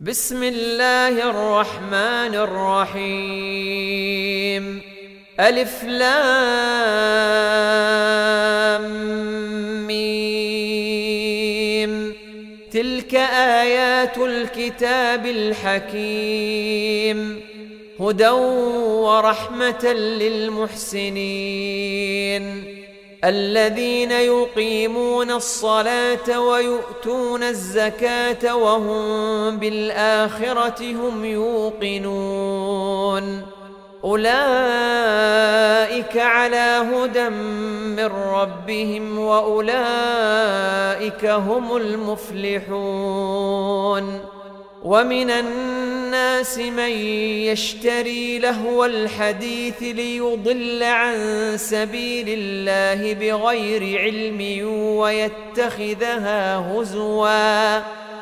بسم الله الرحمن الرحيم. ألف لام ميم. تلك آيات الكتاب الحكيم، هدى ورحمة للمحسنين الذين يقيمون الصلاة ويؤتون الزكاة وهم بالآخرة هم يوقنون. أولئك على هدى من ربهم وأولئك هم المفلحون. ومن الناس من يشتري لهو الحديث ليضل عن سبيل الله بغير علم ويتخذها هزوا،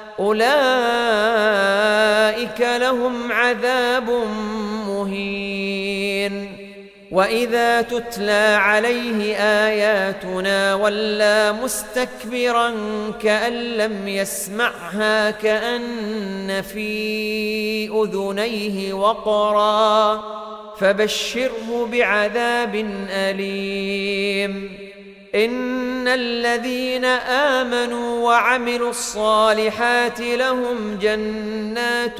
أولئك لهم عذاب مهين. وإذا تتلى عليه آياتنا ولى مستكبرا كأن لم يسمعها كأن في أذنيه وقرا، فبشره بعذاب أليم. إن الذين آمنوا وعملوا الصالحات لهم جنات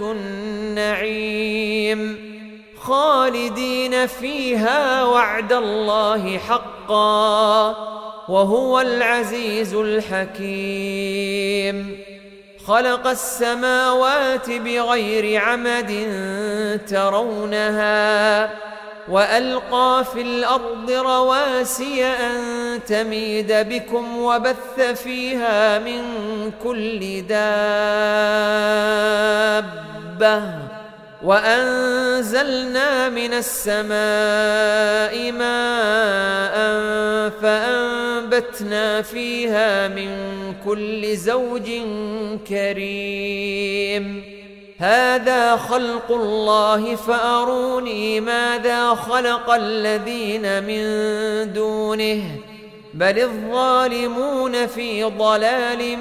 النعيم خالدين فيها وعد الله حقا وهو العزيز الحكيم. خلق السماوات بغير عمد ترونها وألقى في الأرض رواسي أن تميد بكم وبث فيها من كل دابة وأنزلنا من السماء ماء فأنبتنا فيها من كل زوج كريم. هذا خلق الله فأروني ماذا خلق الذين من دونه بل الظالمون في ضلال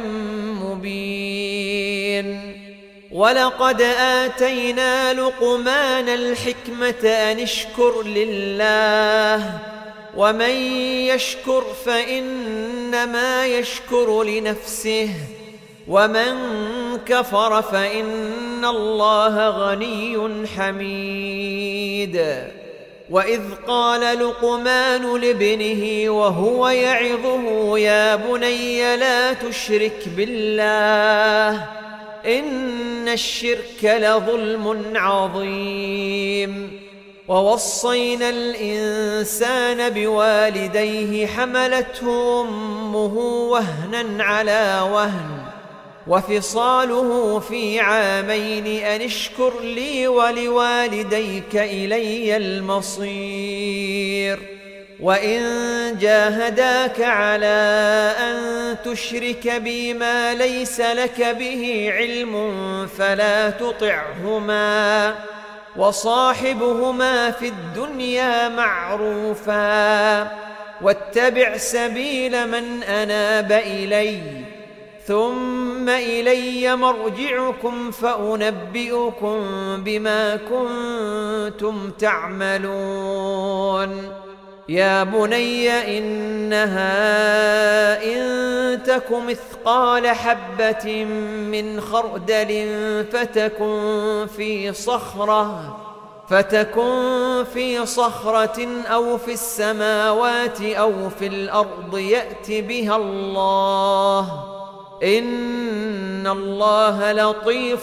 مبين. ولقد آتينا لقمان الحكمة أن اشكر لله ومن يشكر فإنما يشكر لنفسه ومن كفر فإن الله غني حميد. وإذ قال لقمان لابنه وهو يعظه يا بني لا تشرك بالله إن الشرك لظلم عظيم. ووصينا الإنسان بوالديه حملته أمه وهنا على وهن وفصاله في عامين أن اشكر لي ولوالديك إلي المصير. وإن جاهداك على أن تشرك بي ما ليس لك به علم فلا تطعهما وصاحبهما في الدنيا معروفا واتبع سبيل من أناب إلي ثم إلي مرجعكم فأنبئكم بما كنتم تعملون. يا بني إنها إن تك مثقال حبة من خردل فتكن في صخرة أو في السماوات أو في الأرض يأت بها الله إن الله لطيف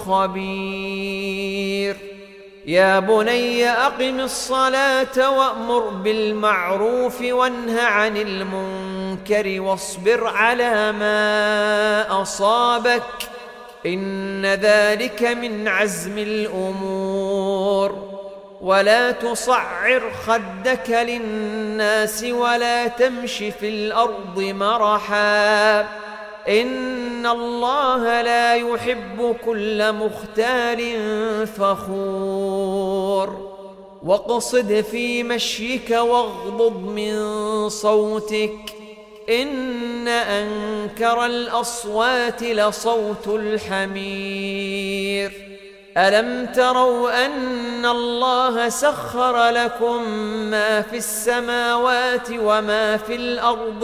خبير. يا بني أقم الصلاة وأمر بالمعروف وانه عن المنكر واصبر على ما أصابك إن ذلك من عزم الأمور. ولا تصعر خدك للناس ولا تمش في الأرض مرحا إن الله لا يحب كل مختال فخور. واقصد في مشيك واغضض من صوتك إن أنكر الأصوات لصوت الحمير. ألم تروا أن الله سخر لكم ما في السماوات وما في الأرض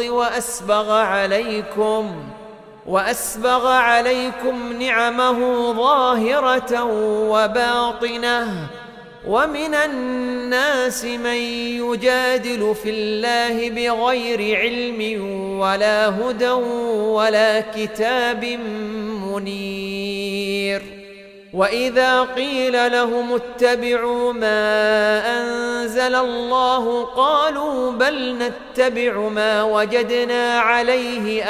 وأسبغ عليكم نعمه ظاهرة وباطنة، ومن الناس من يجادل في الله بغير علم ولا هدى ولا كتاب منير. وإذا قيل لهم اتبعوا ما أنزل الله قالوا بل نتبع ما وجدنا عليه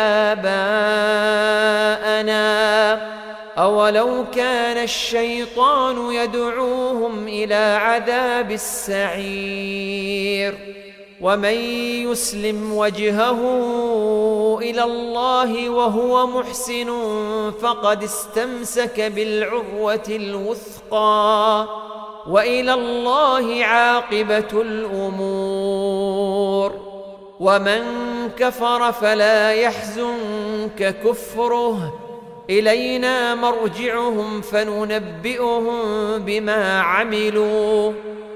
آباءنا أولو كان الشيطان يدعوهم إلى عذاب السعير. ومن يسلم وجهه إلى الله وهو محسن فقد استمسك بالعروة الوثقى، وإلى الله عاقبة الأمور. ومن كفر فلا يحزنك كفره، إلينا مرجعهم فننبئهم بما عملوا،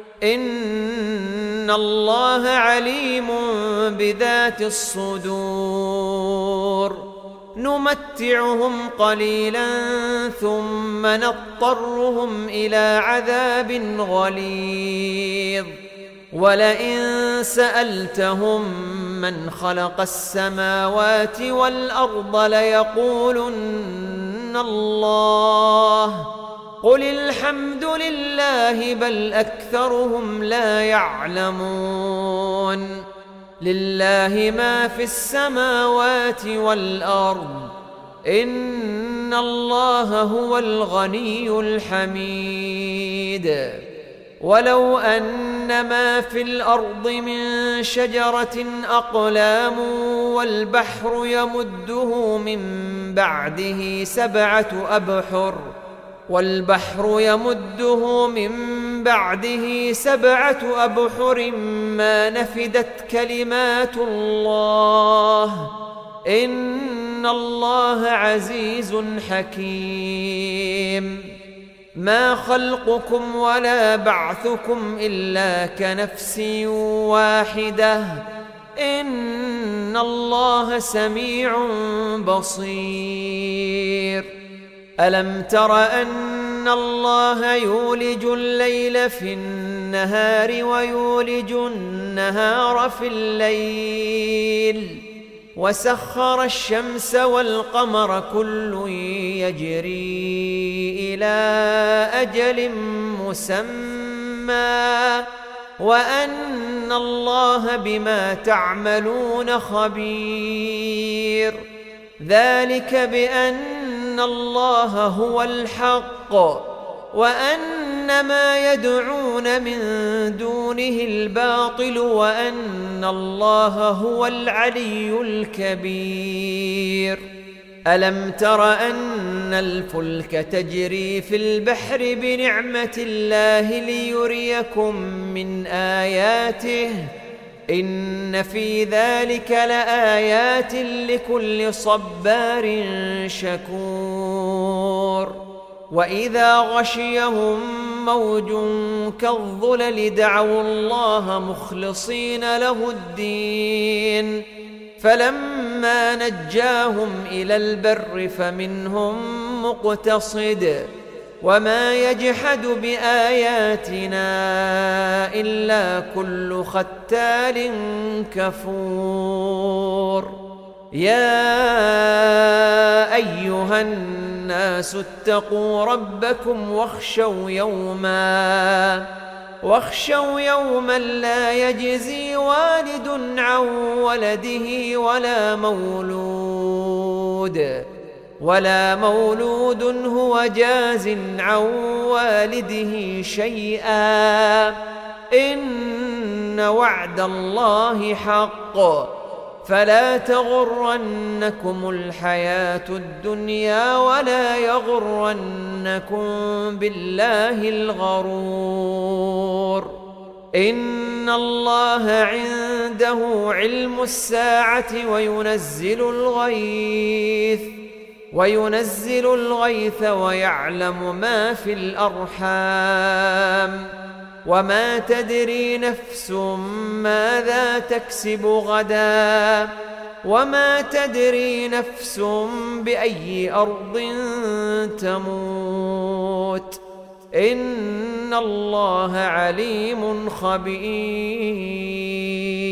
إن الله عليم بذات الصدور. نمتعهم قليلا ثم نضطرهم إلى عذاب غليظ. ولئن سألتهم من خلق السماوات والأرض ليقولن الله، قل الحمد لله بل أكثرهم لا يعلمون. لله ما في السماوات والأرض، إن الله هو الغني الحميد. ولو أن ما في الأرض من شجرة أقلام والبحر يمده من بعده سبعة أبحر ما نفدت كلمات الله، إن الله عزيز حكيم. ما خلقكم ولا بعثكم إلا كنفس واحدة، إن الله سميع بصير. ألم تر أن الله يولج الليل في النهار ويولج النهار في الليل، وسخر الشمس والقمر كل يجري إلى أجل مسمى، وأن الله بما تعملون خبير. ذلك بأن الله هو الحق، وأن ما يدعون من دونه الباطل، وأن الله هو العلي الكبير. ألم تر أن الفلك تجري في البحر بنعمة الله ليريكم من آياته، إن في ذلك لآيات لكل صبار شكور. وإذا غشيهم موج كالظلل دعوا الله مخلصين له الدين، فلما نجاهم إلى البر فمنهم مقتصد، وما يجحد بآياتنا إلا كل ختال كفور. يا أيها الناس اتقوا ربكم واخشوا يوما لا يجزي والد عن ولده ولا مولود هو جاز عن والده شيئا، إن وعد الله حق، فلا تغرنكم الحياة الدنيا ولا يغرنكم بالله الغرور. إن الله عنده علم الساعة وينزل الغيث ويعلم ما في الأرحام وما تدري نفس ماذا تكسب غدا وما تدري نفس بأي أرض تموت إن الله عليم خبير.